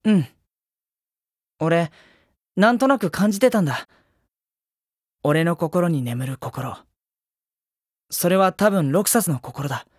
うん。俺、なんとなく感じてたんだ。俺の心に眠る心。それは多分ロクサスの心だ。